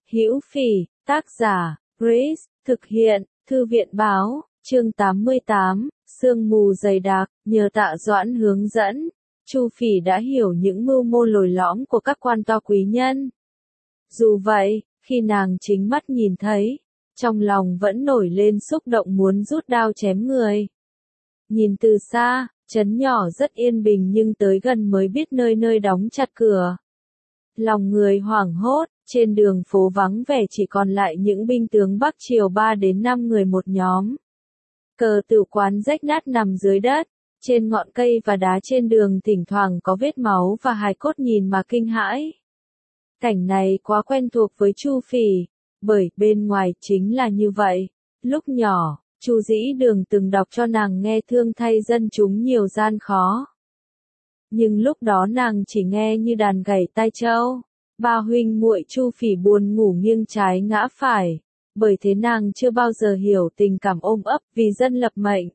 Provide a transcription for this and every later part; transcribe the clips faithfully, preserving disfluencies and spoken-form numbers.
Hữu Phỉ, tác giả, Grace, thực hiện, Thư viện Báo, chương tám mươi tám, sương mù dày đặc, nhờ Tạ Doãn hướng dẫn, Chu Phỉ đã hiểu những mưu mô lồi lõm của các quan to quý nhân. Dù vậy, khi nàng chính mắt nhìn thấy, trong lòng vẫn nổi lên xúc động muốn rút đao chém người. Nhìn từ xa, trấn nhỏ rất yên bình nhưng tới gần mới biết nơi nơi đóng chặt cửa. Lòng người hoảng hốt, trên đường phố vắng vẻ chỉ còn lại những binh tướng Bắc Triều ba đến năm người một nhóm. Cờ tử quán rách nát nằm dưới đất, trên ngọn cây và đá trên đường thỉnh thoảng có vết máu và hài cốt nhìn mà kinh hãi. Cảnh này quá quen thuộc với Chu Phỉ, bởi bên ngoài chính là như vậy. Lúc nhỏ, Chu Dĩ Đường từng đọc cho nàng nghe thương thay dân chúng nhiều gian khó. Nhưng lúc đó nàng chỉ nghe như đàn gảy tai trâu. Ba huynh muội Chu Phỉ buồn ngủ nghiêng trái ngã phải, bởi thế nàng chưa bao giờ hiểu tình cảm ôm ấp vì dân lập mệnh.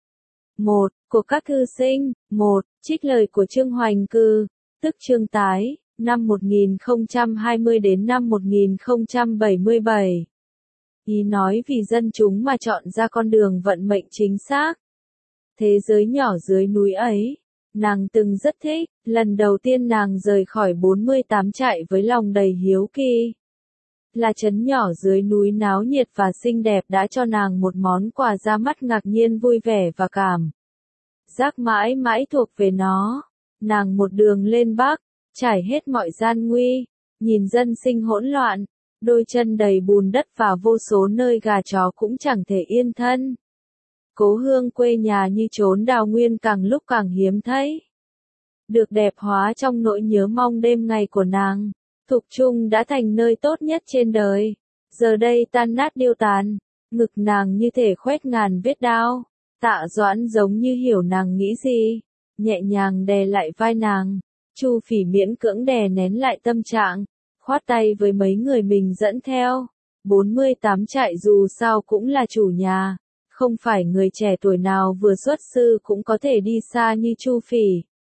Một, của các thư sinh, một, trích lời của Trương Hoành Cư, tức Trương Tái, năm một nghìn không trăm hai mươi đến năm một nghìn không trăm bảy mươi bảy. Ý nói vì dân chúng mà chọn ra con đường vận mệnh chính xác. Thế giới nhỏ dưới núi ấy, nàng từng rất thích, lần đầu tiên nàng rời khỏi bốn mươi tám trại với lòng đầy hiếu kỳ. Là trấn nhỏ dưới núi náo nhiệt và xinh đẹp đã cho nàng một món quà ra mắt ngạc nhiên vui vẻ và cảm giác mãi mãi thuộc về nó. Nàng một đường lên Bắc, trải hết mọi gian nguy, nhìn dân sinh hỗn loạn, đôi chân đầy bùn đất và vô số nơi gà chó cũng chẳng thể yên thân. Cố hương quê nhà như chốn đào nguyên càng lúc càng hiếm thấy. Được đẹp hóa trong nỗi nhớ mong đêm ngày của nàng, Thục Trung đã thành nơi tốt nhất trên đời. Giờ đây tan nát điêu tàn, ngực nàng như thể khoét ngàn vết đao. Tạ Doãn giống như hiểu nàng nghĩ gì, nhẹ nhàng đè lại vai nàng. Chu Phỉ miễn cưỡng đè nén lại tâm trạng, khoát tay với mấy người mình dẫn theo. bốn mươi tám trại dù sao cũng là chủ nhà, không phải người trẻ tuổi nào vừa xuất sư cũng có thể đi xa như Chu Phỉ.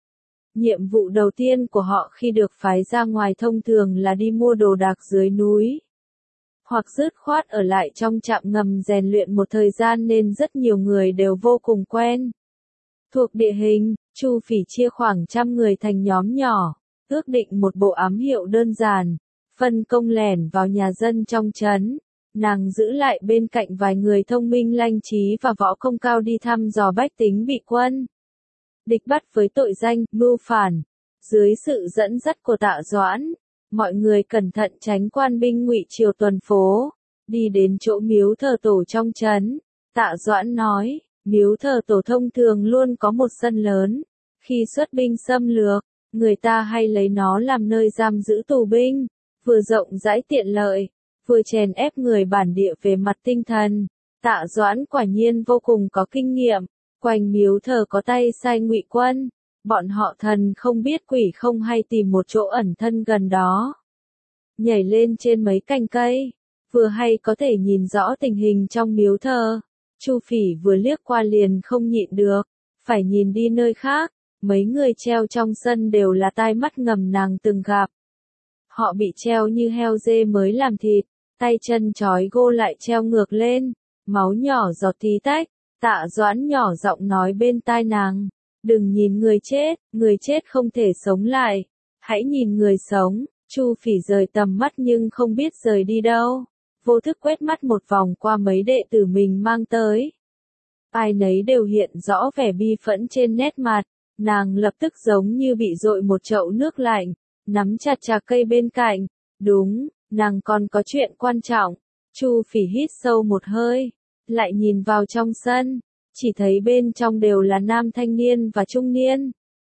Nhiệm vụ đầu tiên của họ khi được phái ra ngoài thông thường là đi mua đồ đạc dưới núi, hoặc dứt khoát ở lại trong trạm ngầm rèn luyện một thời gian nên rất nhiều người đều vô cùng quen. Thuộc địa hình, Chu Phỉ chia khoảng trăm người thành nhóm nhỏ, ước định một bộ ám hiệu đơn giản, phân công lẻn vào nhà dân trong trấn. Nàng giữ lại bên cạnh vài người thông minh lanh trí và võ công cao đi thăm dò bách tính bị quân địch bắt với tội danh mưu phản. Dưới sự dẫn dắt của Tạ Doãn, mọi người cẩn thận tránh quan binh Ngụy Triều tuần phố, đi đến chỗ miếu thờ tổ trong trấn. Tạ Doãn nói, miếu thờ tổ thông thường luôn có một sân lớn, khi xuất binh xâm lược, người ta hay lấy nó làm nơi giam giữ tù binh, vừa rộng rãi tiện lợi, vừa chèn ép người bản địa về mặt tinh thần. Tạ Doãn quả nhiên vô cùng có kinh nghiệm. Quanh miếu thờ có tay sai Ngụy quân, bọn họ thần không biết quỷ không hay tìm một chỗ ẩn thân gần đó, nhảy lên trên mấy cành cây, vừa hay có thể nhìn rõ tình hình trong miếu thờ. Chu Phỉ vừa liếc qua liền không nhịn được, phải nhìn đi nơi khác. Mấy người treo trong sân đều là tai mắt ngầm nàng từng gặp. Họ bị treo như heo dê mới làm thịt, tay chân trói gô lại treo ngược lên, máu nhỏ giọt tí tách. Tạ Doãn nhỏ giọng nói bên tai nàng, đừng nhìn người chết, người chết không thể sống lại, hãy nhìn người sống. Chu Phỉ rời tầm mắt nhưng không biết rời đi đâu, vô thức quét mắt một vòng qua mấy đệ tử mình mang tới. Ai nấy đều hiện rõ vẻ bi phẫn trên nét mặt, nàng lập tức giống như bị dội một chậu nước lạnh, nắm chặt chạc cây bên cạnh. Đúng, nàng còn có chuyện quan trọng. Chu Phỉ hít sâu một hơi, lại nhìn vào trong sân, chỉ thấy bên trong đều là nam thanh niên và trung niên.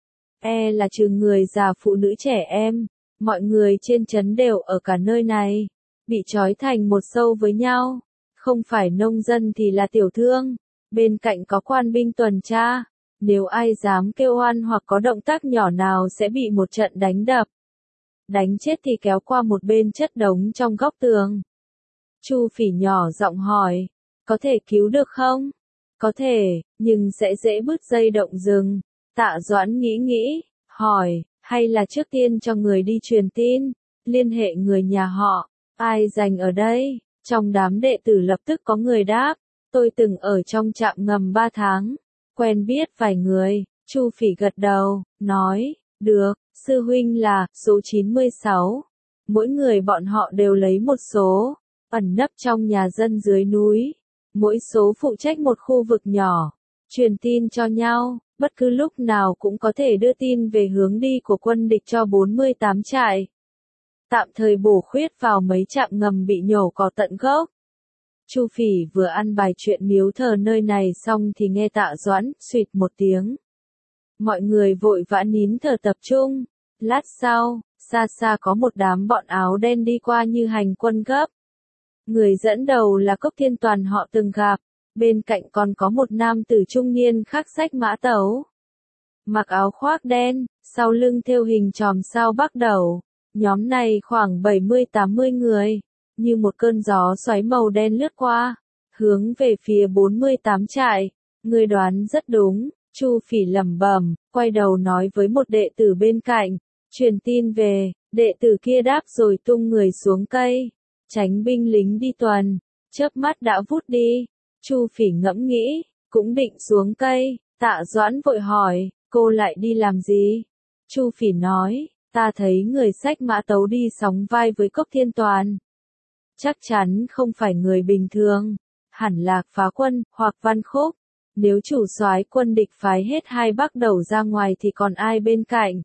E là trừ người già phụ nữ trẻ em, mọi người trên trấn đều ở cả nơi này, bị trói thành một sâu với nhau, không phải nông dân thì là tiểu thương, bên cạnh có quan binh tuần tra, nếu ai dám kêu oan hoặc có động tác nhỏ nào sẽ bị một trận đánh đập. Đánh chết thì kéo qua một bên chất đống trong góc tường. Chu Phỉ nhỏ giọng hỏi, có thể cứu được không? Có thể, nhưng sẽ dễ bứt dây động rừng. Tạ Doãn nghĩ nghĩ, hỏi, hay là trước tiên cho người đi truyền tin, liên hệ người nhà họ, Ai dành ở đây? Trong đám đệ tử lập tức có người đáp. Tôi từng ở trong trạm ngầm ba tháng. Quen biết vài người. Chu Phỉ gật đầu, nói, được, sư huynh là số chín mươi sáu. Mỗi người bọn họ đều lấy một số, ẩn nấp trong nhà dân dưới núi. Mỗi số phụ trách một khu vực nhỏ, truyền tin cho nhau, bất cứ lúc nào cũng có thể đưa tin về hướng đi của quân địch cho bốn mươi tám trại. Tạm thời bổ khuyết vào mấy trạm ngầm bị nhổ cỏ tận gốc. Chu Phỉ vừa ăn bài chuyện miếu thờ nơi này xong thì nghe Tạ Doãn suýt một tiếng. Mọi người vội vã nín thở tập trung. Lát sau, xa xa có một đám bọn áo đen đi qua như hành quân gấp. Người dẫn đầu là Cốc Thiên Toàn họ từng gặp, bên cạnh còn có một nam tử trung niên khắc sách mã tấu. Mặc áo khoác đen, sau lưng thêu hình chòm sao bắc đầu. Nhóm này khoảng bảy mươi tám mươi người, như một cơn gió xoáy màu đen lướt qua, hướng về phía bốn mươi tám trại. Người đoán rất đúng, Chu Phỉ lẩm bẩm, quay đầu nói với một đệ tử bên cạnh, truyền tin về, đệ tử kia đáp rồi tung người xuống cây, tránh binh lính đi tuần, chớp mắt đã vút đi. Chu Phỉ ngẫm nghĩ, cũng định xuống cây, Tạ Doãn vội hỏi, cô lại đi làm gì? Chu Phỉ nói, ta thấy người xách mã tấu đi sóng vai với Cốc Thiên Toàn. Chắc chắn không phải người bình thường, hẳn là Phá Quân, hoặc Văn Khúc. Nếu chủ soái quân địch phái hết hai bắc đầu ra ngoài thì còn ai bên cạnh?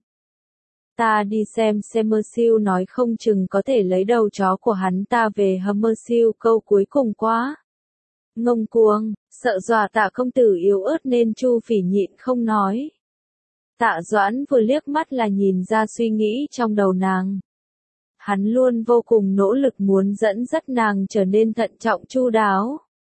Ta đi xem Hammersill nói không chừng có thể lấy đầu chó của hắn ta về Hammersill câu cuối cùng quá. Ngông cuồng, sợ dọa Tạ công tử yếu ớt nên Chu Phỉ nhịn không nói. Tạ Doãn vừa liếc mắt là nhìn ra suy nghĩ trong đầu nàng. Hắn luôn vô cùng nỗ lực muốn dẫn dắt nàng trở nên thận trọng chu đáo.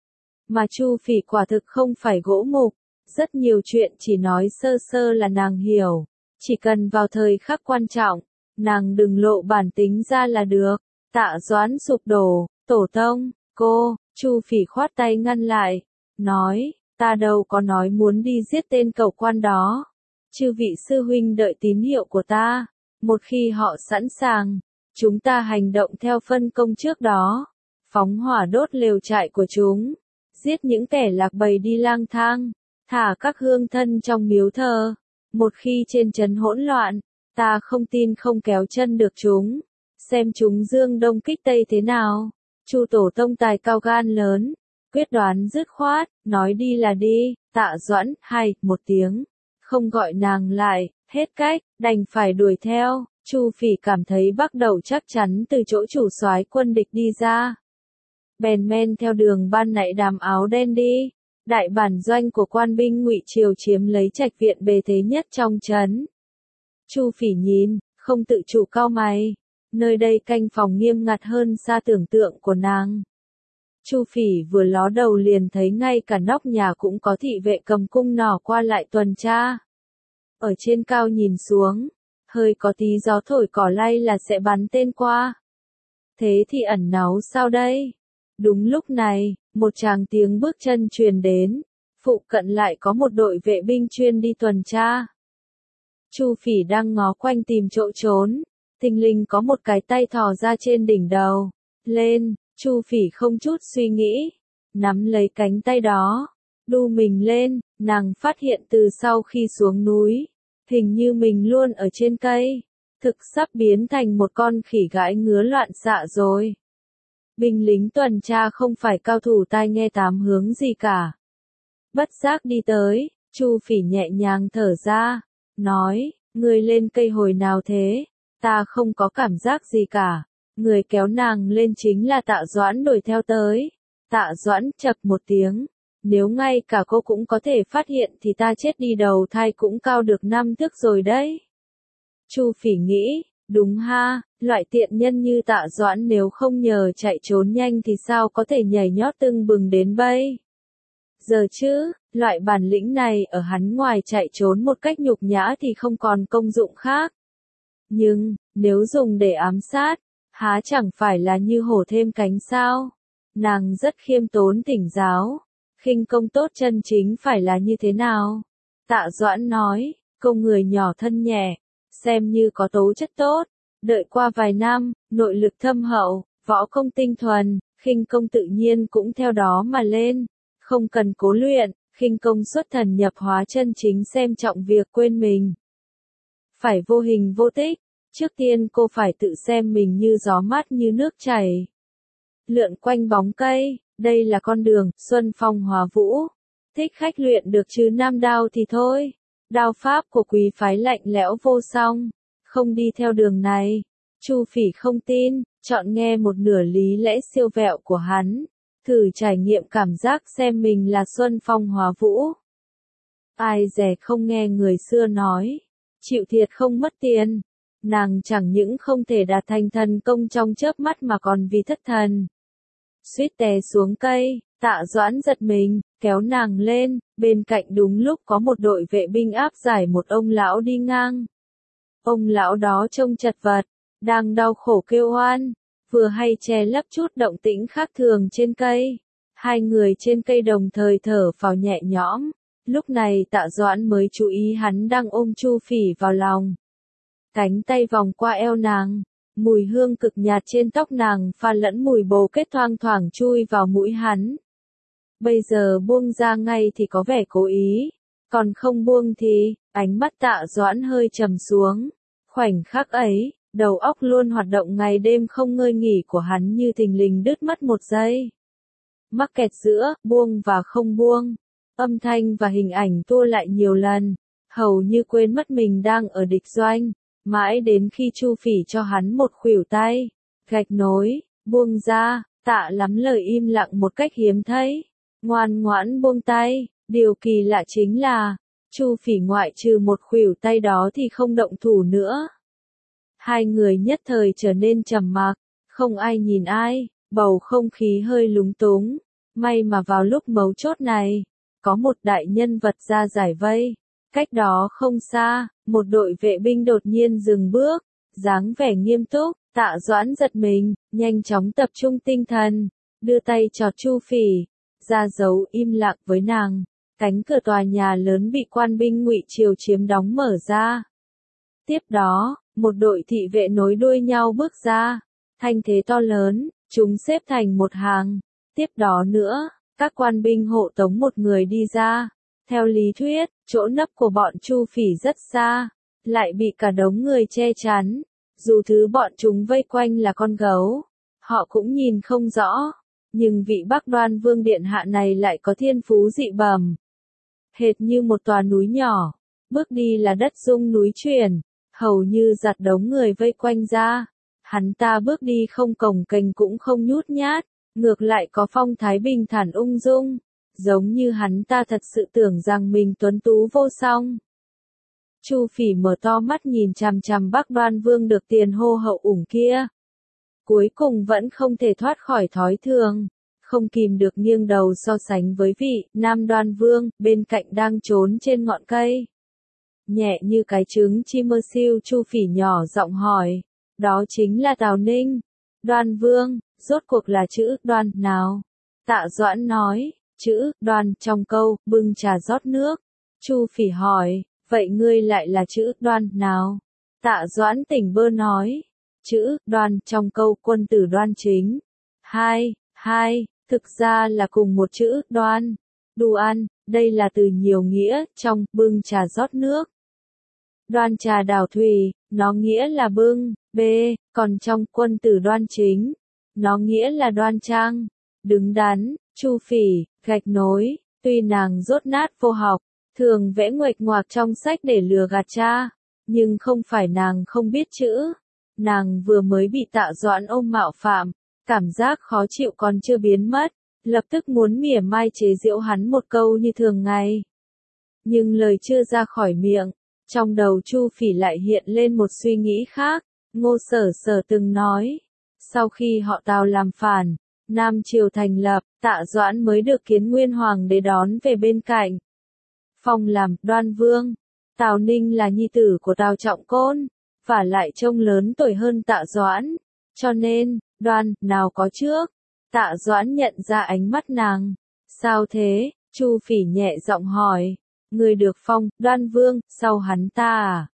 Mà Chu Phỉ quả thực không phải gỗ mục, rất nhiều chuyện chỉ nói sơ sơ là nàng hiểu. Chỉ cần vào thời khắc quan trọng, nàng đừng lộ bản tính ra là được. Tạ Doãn sụp đổ, tổ tông, cô, Chu Phỉ khoát tay ngăn lại, nói, ta đâu có nói muốn đi giết tên cẩu quan đó. Chư vị sư huynh đợi tín hiệu của ta, một khi họ sẵn sàng, chúng ta hành động theo phân công trước đó, phóng hỏa đốt lều trại của chúng, giết những kẻ lạc bầy đi lang thang, thả các hương thân trong miếu thờ. Một khi trên trấn hỗn loạn, ta không tin không kéo chân được chúng, xem chúng dương đông kích tây thế nào. Chu tổ tông tài cao gan lớn, quyết đoán dứt khoát, nói đi là đi. Tạ Doãn, hay, một tiếng, không gọi nàng lại, hết cách, đành phải đuổi theo. Chu Phỉ cảm thấy bắt đầu chắc chắn từ chỗ chủ soái quân địch đi ra. Bèn men theo đường ban nãy đám áo đen đi. Đại bản doanh của quan binh Ngụy Triều chiếm lấy trạch viện bề thế nhất trong trấn. Chu Phỉ nhìn, không tự chủ cau mày. Nơi đây canh phòng nghiêm ngặt hơn xa tưởng tượng của nàng. Chu Phỉ vừa ló đầu liền thấy ngay cả nóc nhà cũng có thị vệ cầm cung nỏ qua lại tuần tra. Ở trên cao nhìn xuống, hơi có tí gió thổi cỏ lay là sẽ bắn tên qua. Thế thì ẩn náu sao đây? Đúng lúc này, một tràng tiếng bước chân truyền đến, phụ cận lại có một đội vệ binh chuyên đi tuần tra. Chu Phỉ đang ngó quanh tìm chỗ trốn, thình lình có một cái tay thò ra trên đỉnh đầu, lên, Chu Phỉ không chút suy nghĩ, nắm lấy cánh tay đó, đu mình lên, nàng phát hiện từ sau khi xuống núi, hình như mình luôn ở trên cây, thực sắp biến thành một con khỉ gãi ngứa loạn xạ rồi. Binh lính tuần tra không phải cao thủ tai nghe tám hướng gì cả. Bất giác đi tới, Chu Phỉ nhẹ nhàng thở ra, nói, người lên cây hồi nào thế? Ta không có cảm giác gì cả. Người kéo nàng lên chính là Tạ Doãn đuổi theo tới. Tạ Doãn chậc một tiếng, nếu ngay cả cô cũng có thể phát hiện thì ta chết đi đầu thai cũng cao được năm thước rồi đấy. Chu Phỉ nghĩ, đúng ha, loại tiện nhân như Tạ Doãn nếu không nhờ chạy trốn nhanh thì sao có thể nhảy nhót tưng bừng đến bây giờ chứ, loại bản lĩnh này ở hắn ngoài chạy trốn một cách nhục nhã thì không còn công dụng khác. Nhưng, nếu dùng để ám sát, há chẳng phải là như hổ thêm cánh sao? Nàng rất khiêm tốn thỉnh giáo, khinh công tốt chân chính phải là như thế nào? Tạ Doãn nói, công người nhỏ thân nhẹ, xem như có tố chất tốt, đợi qua vài năm, nội lực thâm hậu, Võ công tinh thuần, khinh công tự nhiên cũng theo đó mà lên. Không cần cố luyện, khinh công xuất thần nhập hóa chân chính xem trọng việc quên mình. Phải vô hình vô tích, trước tiên cô phải tự xem mình như gió mát như nước chảy. Lượn quanh bóng cây, đây là con đường, xuân phong hóa vũ. Thích khách luyện được chứ nam đao thì thôi. Đao pháp của quý phái lạnh lẽo vô song, không đi theo đường này. Chu Phỉ không tin, chọn nghe một nửa lý lẽ siêu vẹo của hắn, thử trải nghiệm cảm giác xem mình là xuân phong hóa vũ. Ai dè không nghe người xưa nói, chịu thiệt không mất tiền. Nàng chẳng những không thể đạt thành thần công trong chớp mắt mà còn vì thất thần. Suýt té xuống cây, Tạ Doãn giật mình, kéo nàng lên, bên cạnh đúng lúc có một đội vệ binh áp giải một ông lão đi ngang. Ông lão đó trông chật vật, đang đau khổ kêu oan, vừa hay che lấp chút động tĩnh khác thường trên cây. Hai người trên cây đồng thời thở phào nhẹ nhõm, lúc này Tạ Doãn mới chú ý hắn đang ôm Chu Phỉ vào lòng. Cánh tay vòng qua eo nàng, mùi hương cực nhạt trên tóc nàng pha lẫn mùi bồ kết thoang thoảng chui vào mũi hắn. Bây giờ buông ra ngay thì có vẻ cố ý, còn không buông thì, ánh mắt Tạ Doãn hơi trầm xuống. Khoảnh khắc ấy, đầu óc luôn hoạt động ngày đêm không ngơi nghỉ của hắn như thình lình đứt mất một giây. Mắc kẹt giữa, buông và không buông. Âm thanh và hình ảnh tua lại nhiều lần, hầu như quên mất mình đang ở địch doanh. Mãi đến khi Chu Phỉ cho hắn một khuỷu tay, gạch nối, buông ra, Tạ lắm lời im lặng một cách hiếm thấy. Ngoan ngoãn buông tay, điều kỳ lạ chính là, Chu Phỉ ngoại trừ một khuỷu tay đó thì không động thủ nữa. Hai người nhất thời trở nên trầm mặc, không ai nhìn ai, bầu không khí hơi lúng túng. May mà vào lúc mấu chốt này, có một đại nhân vật ra giải vây. Cách đó không xa, một đội vệ binh đột nhiên dừng bước, dáng vẻ nghiêm túc. Tạ Doãn giật mình, nhanh chóng tập trung tinh thần, đưa tay chọt Chu Phỉ, ra dấu im lặng với nàng. Cánh cửa tòa nhà lớn bị quan binh Ngụy Triều chiếm đóng mở ra. Tiếp đó, một đội thị vệ nối đuôi nhau bước ra, thanh thế to lớn, chúng xếp thành một hàng. Tiếp đó nữa, các quan binh hộ tống một người đi ra. Theo lý thuyết, chỗ nấp của bọn Chu Phỉ rất xa, lại bị cả đống người che chắn. Dù thứ bọn chúng vây quanh là con gấu, họ cũng nhìn không rõ. Nhưng vị Bắc Đoan Vương điện hạ này lại có thiên phú dị bẩm. Hệt như một tòa núi nhỏ, bước đi là đất rung núi chuyển, hầu như giạt đống người vây quanh ra. Hắn ta bước đi không cồng kềnh cũng không nhút nhát, ngược lại có phong thái bình thản ung dung, giống như hắn ta thật sự tưởng rằng mình tuấn tú vô song. Chu Phỉ mở to mắt nhìn chằm chằm Bắc Đoan Vương được tiền hô hậu ủng kia. Cuối cùng vẫn không thể thoát khỏi thói thường, không kìm được nghiêng đầu so sánh với vị Nam Đoan Vương bên cạnh đang trốn trên ngọn cây. Nhẹ như cái trứng chim mơ siêu, Chu Phỉ nhỏ giọng hỏi, đó chính là Tào Ninh. Đoan Vương, rốt cuộc là chữ Đoan nào? Tạ Doãn nói, chữ Đoan trong câu bưng trà rót nước. Chu Phỉ hỏi, vậy ngươi lại là chữ Đoan nào? Tạ Doãn tỉnh bơ nói, chữ Đoan trong câu quân tử đoan chính. Hai, hai, thực ra là cùng một chữ Đoan. Đu ăn, đây là từ nhiều nghĩa, trong bưng trà rót nước. Đoan trà đảo thủy, nó nghĩa là bưng, b, còn trong quân tử đoan chính, nó nghĩa là đoan trang, đứng đắn. Chu Phỉ, gạch nối, tuy nàng dốt nát vô học, thường vẽ nguệch ngoạc trong sách để lừa gạt cha, nhưng không phải nàng không biết chữ. Nàng vừa mới bị Tạ Doãn ôm mạo phạm, cảm giác khó chịu còn chưa biến mất, lập tức muốn mỉa mai chế giễu hắn một câu như thường ngày. Nhưng lời chưa ra khỏi miệng, trong đầu Chu Phỉ lại hiện lên một suy nghĩ khác. Ngô Sở Sở từng nói, sau khi họ Tào làm phản, Nam Triều thành lập, Tạ Doãn mới được Kiến Nguyên Hoàng đế đón về bên cạnh. Phong làm Đoan Vương. Tào Ninh là nhi tử của Tào Trọng Côn, và lại trông lớn tuổi hơn Tạ Doãn, cho nên, Đoan nào có trước. Tạ Doãn nhận ra ánh mắt nàng. Sao thế? Chu Phỉ nhẹ giọng hỏi. Người được phong Đoan Vương sau hắn ta à?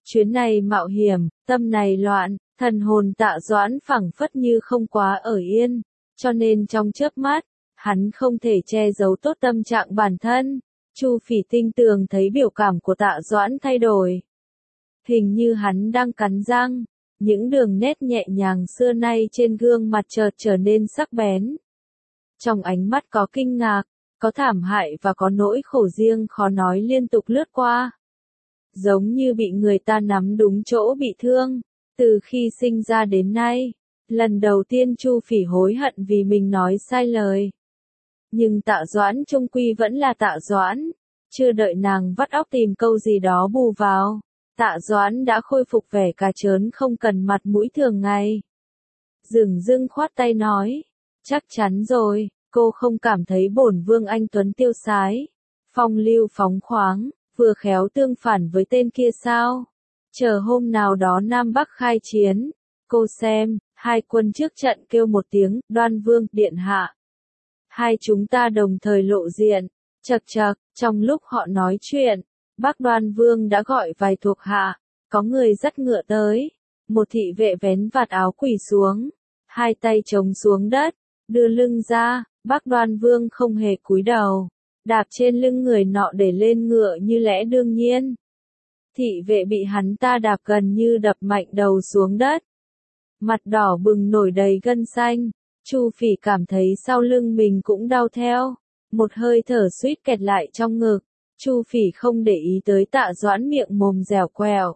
Chuyến này mạo hiểm, tâm này loạn, thần hồn Tạ Doãn phẳng phất như không quá ở yên, cho nên trong chớp mắt, hắn không thể che giấu tốt tâm trạng bản thân. Chu Phỉ tinh tường thấy biểu cảm của Tạ Doãn thay đổi. Hình như hắn đang cắn răng, những đường nét nhẹ nhàng xưa nay trên gương mặt chợt trở nên sắc bén. Trong ánh mắt có kinh ngạc, có thảm hại và có nỗi khổ riêng khó nói liên tục lướt qua. Giống như bị người ta nắm đúng chỗ bị thương, từ khi sinh ra đến nay, lần đầu tiên Chu Phỉ hối hận vì mình nói sai lời. Nhưng Tạ Doãn chung quy vẫn là Tạ Doãn, chưa đợi nàng vắt óc tìm câu gì đó bù vào, Tạ Doãn đã khôi phục vẻ cà trớn không cần mặt mũi thường ngày. Dửng dưng khoát tay nói, chắc chắn rồi, cô không cảm thấy bổn vương anh tuấn tiêu sái, phong lưu phóng khoáng, vừa khéo tương phản với tên kia sao? Chờ hôm nào đó Nam Bắc khai chiến, cô xem, hai quân trước trận kêu một tiếng, Đoan Vương, điện hạ. Hai chúng ta đồng thời lộ diện, chậc chậc, trong lúc họ nói chuyện, Bắc Đoan Vương đã gọi vài thuộc hạ, có người dắt ngựa tới, một thị vệ vén vạt áo quỳ xuống, hai tay chống xuống đất, đưa lưng ra, Bắc Đoan Vương không hề cúi đầu, đạp trên lưng người nọ để lên ngựa như lẽ đương nhiên. Thị vệ bị hắn ta đạp gần như đập mạnh đầu xuống đất. Mặt đỏ bừng nổi đầy gân xanh, Chu Phỉ cảm thấy sau lưng mình cũng đau theo, một hơi thở suýt kẹt lại trong ngực. Chu Phỉ không để ý tới Tạ Doãn miệng mồm dẻo quẹo.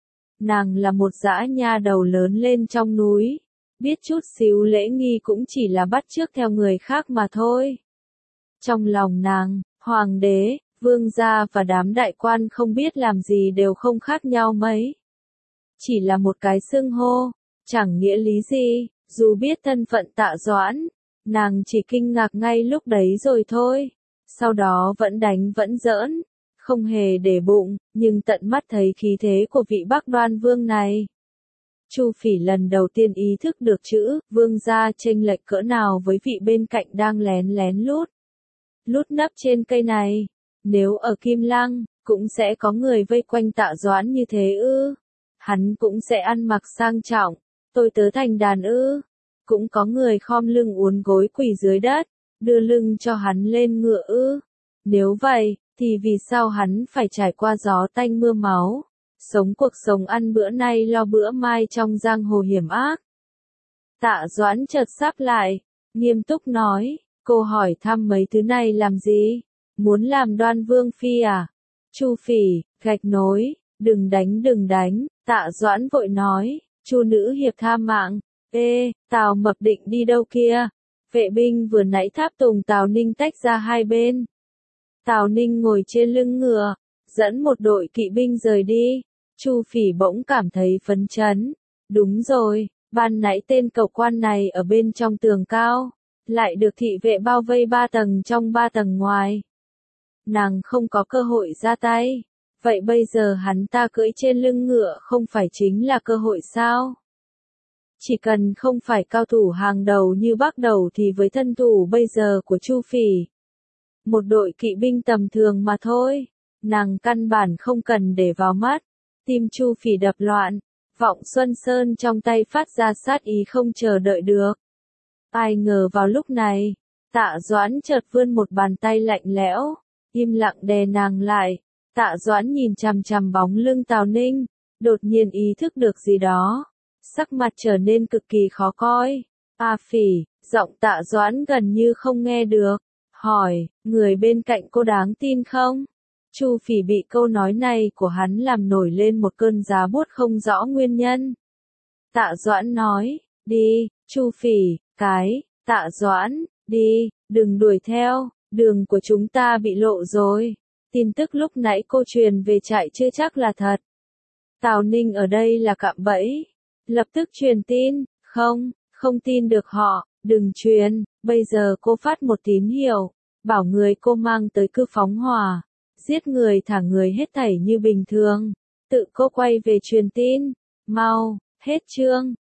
Nàng là một dã nha đầu lớn lên trong núi, biết chút xíu lễ nghi cũng chỉ là bắt chước theo người khác mà thôi. Trong lòng nàng, hoàng đế, vương gia và đám đại quan không biết làm gì đều không khác nhau mấy. Chỉ là một cái xưng hô, chẳng nghĩa lý gì, dù biết thân phận Tạ Doãn, nàng chỉ kinh ngạc ngay lúc đấy rồi thôi. Sau đó vẫn đánh vẫn giỡn, không hề để bụng, nhưng tận mắt thấy khí thế của vị Bắc Đoan Vương này. Chu Phỉ lần đầu tiên ý thức được chữ vương gia chênh lệch cỡ nào với vị bên cạnh đang lén lén lút. Lút nấp trên cây này, nếu ở Kim Lăng, cũng sẽ có người vây quanh Tạ Doãn như thế ư. Hắn cũng sẽ ăn mặc sang trọng, tôi tớ thành đàn ư. Cũng có người khom lưng uốn gối quỳ dưới đất, đưa lưng cho hắn lên ngựa ư. Nếu vậy, thì vì sao hắn phải trải qua gió tanh mưa máu, sống cuộc sống ăn bữa nay lo bữa mai trong giang hồ hiểm ác? Tạ Doãn chợt sáp lại, nghiêm túc nói, cô hỏi thăm mấy thứ này làm gì? Muốn làm Đoan Vương phi à? Chu Phỉ, gạch nối, đừng đánh đừng đánh, Tạ Doãn vội nói, Chu nữ hiệp tha mạng. Ê, Tào Mập định đi đâu kia? Vệ binh vừa nãy tháp tùng Tào Ninh tách ra hai bên. Tào Ninh ngồi trên lưng ngựa, dẫn một đội kỵ binh rời đi. Chu Phỉ bỗng cảm thấy phấn chấn. Đúng rồi, ban nãy tên cẩu quan này ở bên trong tường cao, lại được thị vệ bao vây ba tầng trong ba tầng ngoài. Nàng không có cơ hội ra tay. Vậy bây giờ hắn ta cưỡi trên lưng ngựa không phải chính là cơ hội sao? Chỉ cần không phải cao thủ hàng đầu như Bắc Đầu thì với thân thủ bây giờ của Chu Phỉ, một đội kỵ binh tầm thường mà thôi, nàng căn bản không cần để vào mắt. Tim Chu Phỉ đập loạn, vọng Xuân Sơn trong tay phát ra sát ý không chờ đợi được. Ai ngờ vào lúc này, Tạ Doãn chợt vươn một bàn tay lạnh lẽo, im lặng đè nàng lại. Tạ Doãn nhìn chằm chằm bóng lưng Tào Ninh, đột nhiên ý thức được gì đó, sắc mặt trở nên cực kỳ khó coi. A Phỉ, giọng Tạ Doãn gần như không nghe được, hỏi, người bên cạnh cô đáng tin không? Chu Phỉ bị câu nói này của hắn làm nổi lên một cơn giá buốt không rõ nguyên nhân. Tạ Doãn nói, đi, Chu Phỉ, cái, Tạ Doãn, đi, đừng đuổi theo, đường của chúng ta bị lộ rồi. Tin tức lúc nãy cô truyền về trại chưa chắc là thật. Tào Ninh ở đây là cạm bẫy. Lập tức truyền tin, không, không tin được họ, đừng truyền, bây giờ cô phát một tín hiệu, bảo người cô mang tới cứ phóng hỏa, giết người thả người hết thảy như bình thường, tự cô quay về truyền tin, mau, hết chương.